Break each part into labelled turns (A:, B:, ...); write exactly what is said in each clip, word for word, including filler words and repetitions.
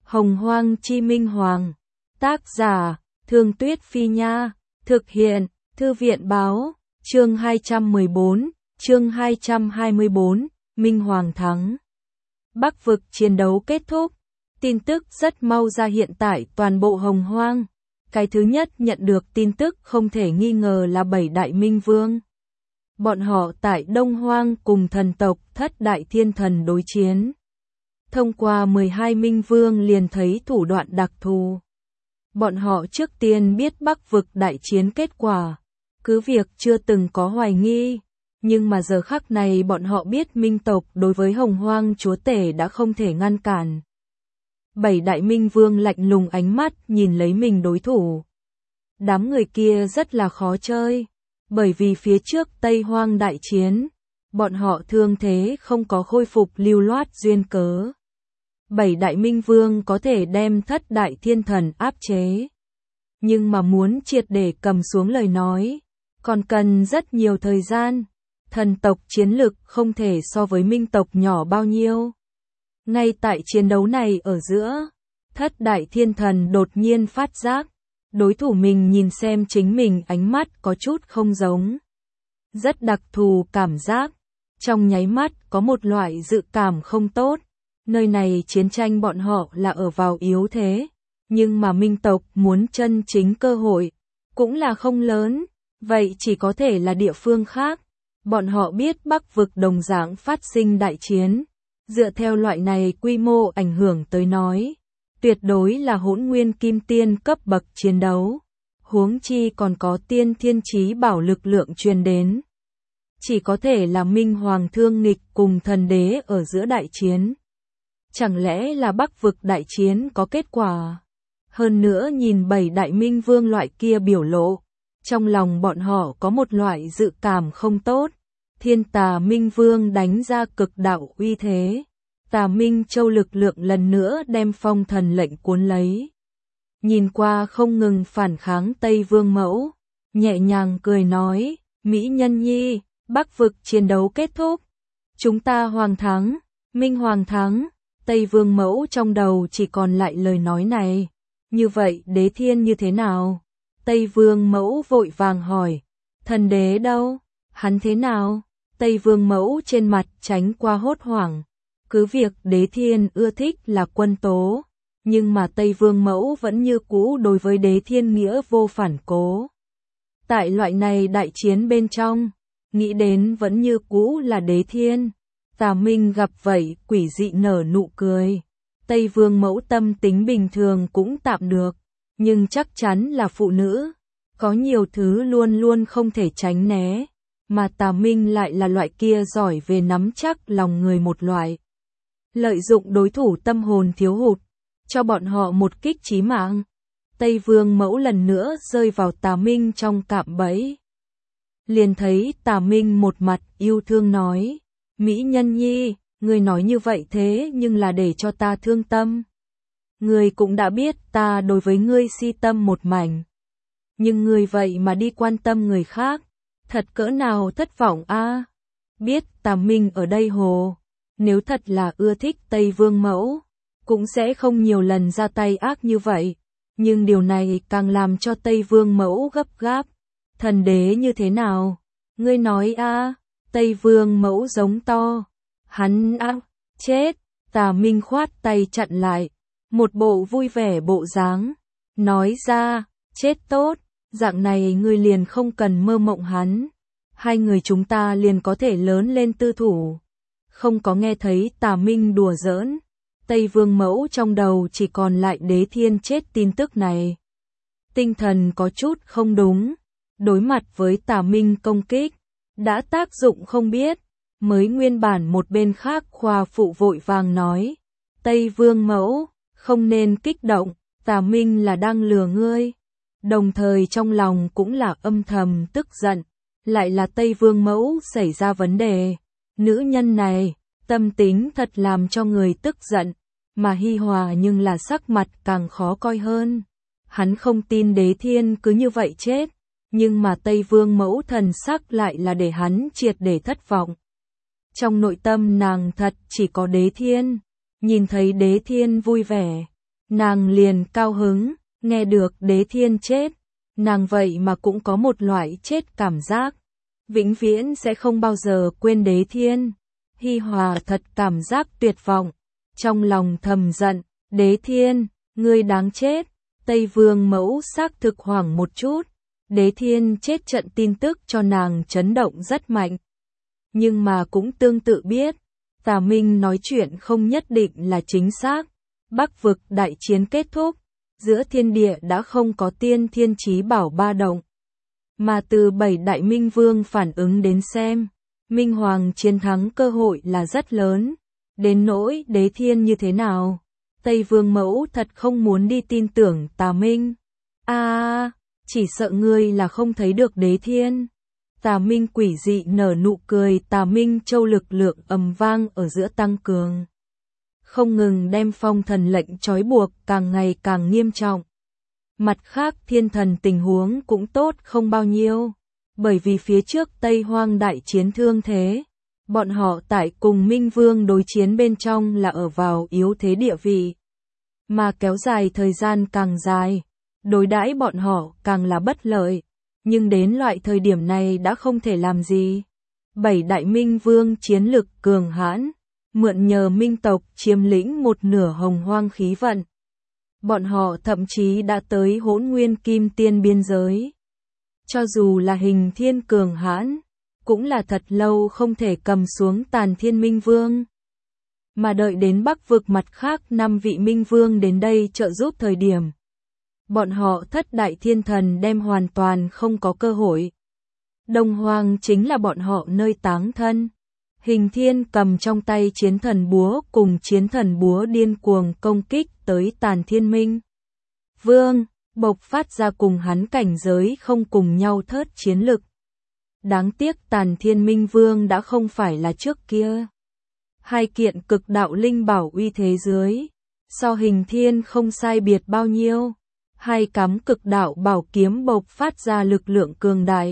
A: Hồng Hoang Chi Minh Hoàng. Tác giả, Thương Tuyết Phi Nha. Thực hiện, Thư viện Báo. Chương hai trăm mười bốn, chương hai trăm hai mươi bốn, Minh Hoàng thắng. Bắc vực chiến đấu kết thúc. Tin tức rất mau ra hiện tại toàn bộ Hồng Hoang. Cái thứ nhất nhận được tin tức không thể nghi ngờ là bảy đại minh vương. Bọn họ tại Đông Hoang cùng thần tộc Thất Đại Thiên Thần đối chiến. Thông qua mười hai minh vương liền thấy thủ đoạn đặc thù. Bọn họ trước tiên biết Bắc vực đại chiến kết quả. Cứ việc chưa từng có hoài nghi. Nhưng mà giờ khắc này bọn họ biết minh tộc đối với Hồng Hoang chúa tể đã không thể ngăn cản. Bảy đại minh vương lạnh lùng ánh mắt nhìn lấy mình đối thủ. Đám người kia rất là khó chơi. Bởi vì phía trước Tây Hoang đại chiến, bọn họ thương thế không có khôi phục lưu loát duyên cớ. Bảy đại minh vương có thể đem Thất Đại Thiên Thần áp chế. Nhưng mà muốn triệt để cầm xuống lời nói, còn cần rất nhiều thời gian. Thần tộc chiến lực không thể so với minh tộc nhỏ bao nhiêu. Ngay tại chiến đấu này ở giữa, Thất Đại Thiên Thần đột nhiên phát giác. Đối thủ mình nhìn xem chính mình ánh mắt có chút không giống. Rất đặc thù cảm giác. Trong nháy mắt có một loại dự cảm không tốt. Nơi này chiến tranh bọn họ là ở vào yếu thế. Nhưng mà minh tộc muốn chân chính cơ hội. Cũng là không lớn. Vậy chỉ có thể là địa phương khác. Bọn họ biết Bắc vực đồng dạng phát sinh đại chiến. Dựa theo loại này quy mô ảnh hưởng tới nói. Tuyệt đối là hỗn nguyên kim tiên cấp bậc chiến đấu. Huống chi còn có tiên thiên chí bảo lực lượng truyền đến. Chỉ có thể là Minh Hoàng thương nghịch cùng thần đế ở giữa đại chiến. Chẳng lẽ là Bắc vực đại chiến có kết quả? Hơn nữa nhìn bảy đại minh vương loại kia biểu lộ. Trong lòng bọn họ có một loại dự cảm không tốt. Thiên Tà Minh Vương đánh ra cực đạo uy thế. Tà Minh Châu lực lượng lần nữa đem phong thần lệnh cuốn lấy. Nhìn qua không ngừng phản kháng Tây Vương Mẫu. Nhẹ nhàng cười nói, Mỹ Nhân Nhi, Bắc vực chiến đấu kết thúc. Chúng ta hoàng thắng, Minh Hoàng thắng. Tây Vương Mẫu trong đầu chỉ còn lại lời nói này. Như vậy đế thiên như thế nào? Tây Vương Mẫu vội vàng hỏi. Thần đế đâu? Hắn thế nào? Tây Vương Mẫu trên mặt tránh qua hốt hoảng. Cứ việc đế thiên ưa thích là quân tố, nhưng mà Tây Vương Mẫu vẫn như cũ đối với đế thiên nghĩa vô phản cố. Tại loại này đại chiến bên trong, nghĩ đến vẫn như cũ là đế thiên. Tà Minh gặp vậy quỷ dị nở nụ cười. Tây Vương Mẫu tâm tính bình thường cũng tạm được, nhưng chắc chắn là phụ nữ. Có nhiều thứ luôn luôn không thể tránh né, mà Tà Minh lại là loại kia giỏi về nắm chắc lòng người một loại. Lợi dụng đối thủ tâm hồn thiếu hụt, cho bọn họ một kích chí mạng. Tây Vương Mẫu lần nữa rơi vào Tà Minh trong cạm bẫy. Liền thấy Tà Minh một mặt yêu thương nói, Mỹ Nhân Nhi, ngươi nói như vậy thế nhưng là để cho ta thương tâm. Ngươi cũng đã biết ta đối với ngươi si tâm một mảnh. Nhưng ngươi vậy mà đi quan tâm người khác, thật cỡ nào thất vọng a. Biết Tà Minh ở đây hồ. Nếu thật là ưa thích Tây Vương Mẫu, cũng sẽ không nhiều lần ra tay ác như vậy. Nhưng điều này càng làm cho Tây Vương Mẫu gấp gáp. Thần đế như thế nào? Ngươi nói a? Tây Vương Mẫu giống to. Hắn á, chết. Tà Minh khoát tay chặn lại. Một bộ vui vẻ bộ dáng. Nói ra, chết tốt. Dạng này ngươi liền không cần mơ mộng hắn. Hai người chúng ta liền có thể lớn lên tư thủ. Không có nghe thấy Tà Minh đùa giỡn. Tây Vương Mẫu trong đầu chỉ còn lại đế thiên chết tin tức này. Tinh thần có chút không đúng. Đối mặt với Tà Minh công kích. Đã tác dụng không biết. Mới nguyên bản một bên khác khoa phụ vội vàng nói. Tây Vương Mẫu, không nên kích động. Tà Minh là đang lừa ngươi. Đồng thời trong lòng cũng là âm thầm tức giận. Lại là Tây Vương Mẫu xảy ra vấn đề. Nữ nhân này, tâm tính thật làm cho người tức giận, mà Hi Hòa nhưng là sắc mặt càng khó coi hơn. Hắn không tin đế thiên cứ như vậy chết, nhưng mà Tây Vương Mẫu thần sắc lại là để hắn triệt để thất vọng. Trong nội tâm nàng thật chỉ có đế thiên, nhìn thấy đế thiên vui vẻ, nàng liền cao hứng, nghe được Đế Thiên chết, nàng vậy mà cũng có một loại chết cảm giác, vĩnh viễn sẽ không bao giờ quên Đế Thiên. Hi Hòa thật cảm giác tuyệt vọng, trong lòng thầm giận, Đế Thiên, ngươi đáng chết. Tây Vương Mẫu xác thực hoảng một chút, Đế Thiên chết trận tin tức cho nàng chấn động rất mạnh. Nhưng mà cũng tương tự biết, Tà Minh nói chuyện không nhất định là chính xác. Bắc vực đại chiến kết thúc, giữa thiên địa đã không có tiên thiên chí bảo ba động. Mà từ bảy đại minh vương phản ứng đến xem, Minh Hoàng chiến thắng cơ hội là rất lớn. Đến nỗi Đế Thiên như thế nào, Tây Vương Mẫu thật không muốn đi tin tưởng Tà Minh. A, à, chỉ sợ ngươi là không thấy được Đế Thiên. Tà Minh quỷ dị nở nụ cười, Tà Minh châu lực lượng ầm vang ở giữa tăng cường, không ngừng đem phong thần lệnh trói buộc càng ngày càng nghiêm trọng. Mặt khác thiên thần tình huống cũng tốt không bao nhiêu, bởi vì phía trước Tây Hoang đại chiến thương thế, bọn họ tại cùng Minh Vương đối chiến bên trong là ở vào yếu thế địa vị, mà kéo dài thời gian càng dài, đối đãi bọn họ càng là bất lợi, nhưng đến loại thời điểm này đã không thể làm gì. Bảy đại Minh Vương chiến lực cường hãn, mượn nhờ Minh tộc chiếm lĩnh một nửa hồng hoang khí vận. Bọn họ thậm chí đã tới Hỗn Nguyên Kim Tiên biên giới. Cho dù là Hình Thiên cường hãn, cũng là thật lâu không thể cầm xuống Tàn Thiên Minh Vương. Mà đợi đến Bắc vực mặt khác năm vị Minh Vương đến đây trợ giúp thời điểm, bọn họ thất đại thiên thần đem hoàn toàn không có cơ hội. Đông Hoang chính là bọn họ nơi táng thân. Hình Thiên cầm trong tay chiến thần búa cùng chiến thần búa điên cuồng công kích tới Tàn Thiên Minh Vương, bộc phát ra cùng hắn cảnh giới không cùng nhau thớt chiến lực. Đáng tiếc Tàn Thiên Minh Vương đã không phải là trước kia. Hai kiện cực đạo linh bảo uy thế dưới, so Hình Thiên không sai biệt bao nhiêu. Hai cắm cực đạo bảo kiếm bộc phát ra lực lượng cường đại.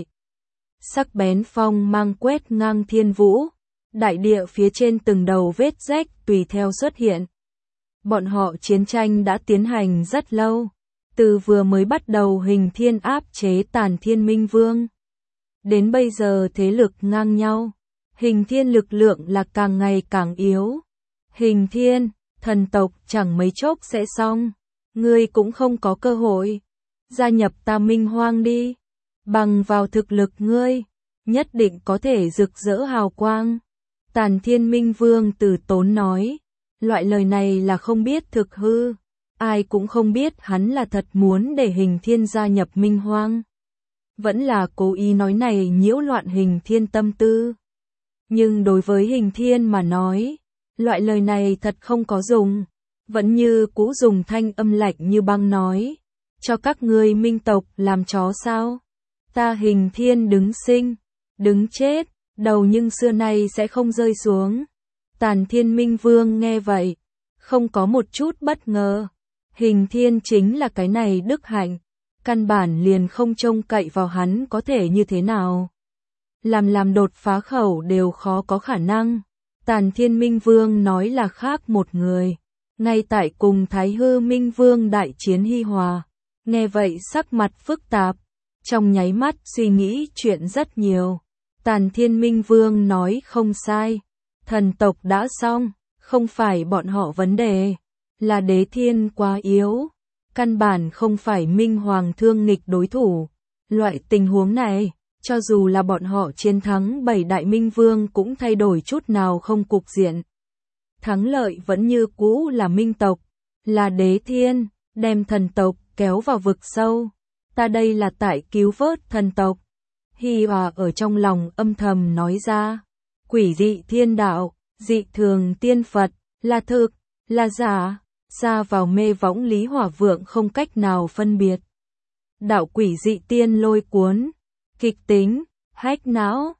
A: Sắc bén phong mang quét ngang thiên vũ, đại địa phía trên từng đầu vết rách tùy theo xuất hiện. Bọn họ chiến tranh đã tiến hành rất lâu, từ vừa mới bắt đầu Hình Thiên áp chế Tàn Thiên Minh Vương. Đến bây giờ thế lực ngang nhau, Hình Thiên lực lượng là càng ngày càng yếu. Hình Thiên, thần tộc chẳng mấy chốc sẽ xong, ngươi cũng không có cơ hội. Gia nhập ta Minh Hoang đi, bằng vào thực lực ngươi, nhất định có thể rực rỡ hào quang. Tàn Thiên Minh Vương từ tốn nói, loại lời này là không biết thực hư, ai cũng không biết hắn là thật muốn để Hình Thiên gia nhập Minh Hoang, vẫn là cố ý nói này nhiễu loạn Hình Thiên tâm tư. Nhưng đối với Hình Thiên mà nói, loại lời này thật không có dùng, vẫn như cũ dùng thanh âm lạnh như băng nói, cho các ngươi Minh tộc làm chó sao? Ta Hình Thiên đứng sinh, đứng chết, đầu nhưng xưa nay sẽ không rơi xuống. Tàn Thiên Minh Vương nghe vậy, không có một chút bất ngờ. Hình Thiên chính là cái này đức hạnh, căn bản liền không trông cậy vào hắn có thể như thế nào. Làm làm đột phá khẩu đều khó có khả năng. Tàn Thiên Minh Vương nói là khác một người. Ngay tại cùng Thái Hư Minh Vương đại chiến hi hòa. Nghe vậy sắc mặt phức tạp, trong nháy mắt suy nghĩ chuyện rất nhiều. Tàn Thiên Minh Vương nói không sai, thần tộc đã xong, không phải bọn họ vấn đề, là Đế Thiên quá yếu, căn bản không phải Minh Hoàng thương nghịch đối thủ. Loại tình huống này, cho dù là bọn họ chiến thắng bảy đại Minh Vương cũng thay đổi chút nào không cục diện. Thắng lợi vẫn như cũ là Minh tộc, là Đế Thiên, đem thần tộc kéo vào vực sâu. Ta đây là tại cứu vớt thần tộc. Hi Hòa ở trong lòng âm thầm nói ra, quỷ dị thiên đạo, dị thường tiên Phật, là thực, là giả, xa vào mê võng Lý Hỏa Vượng không cách nào phân biệt. Đạo quỷ dị tiên lôi cuốn, kịch tính, hách não,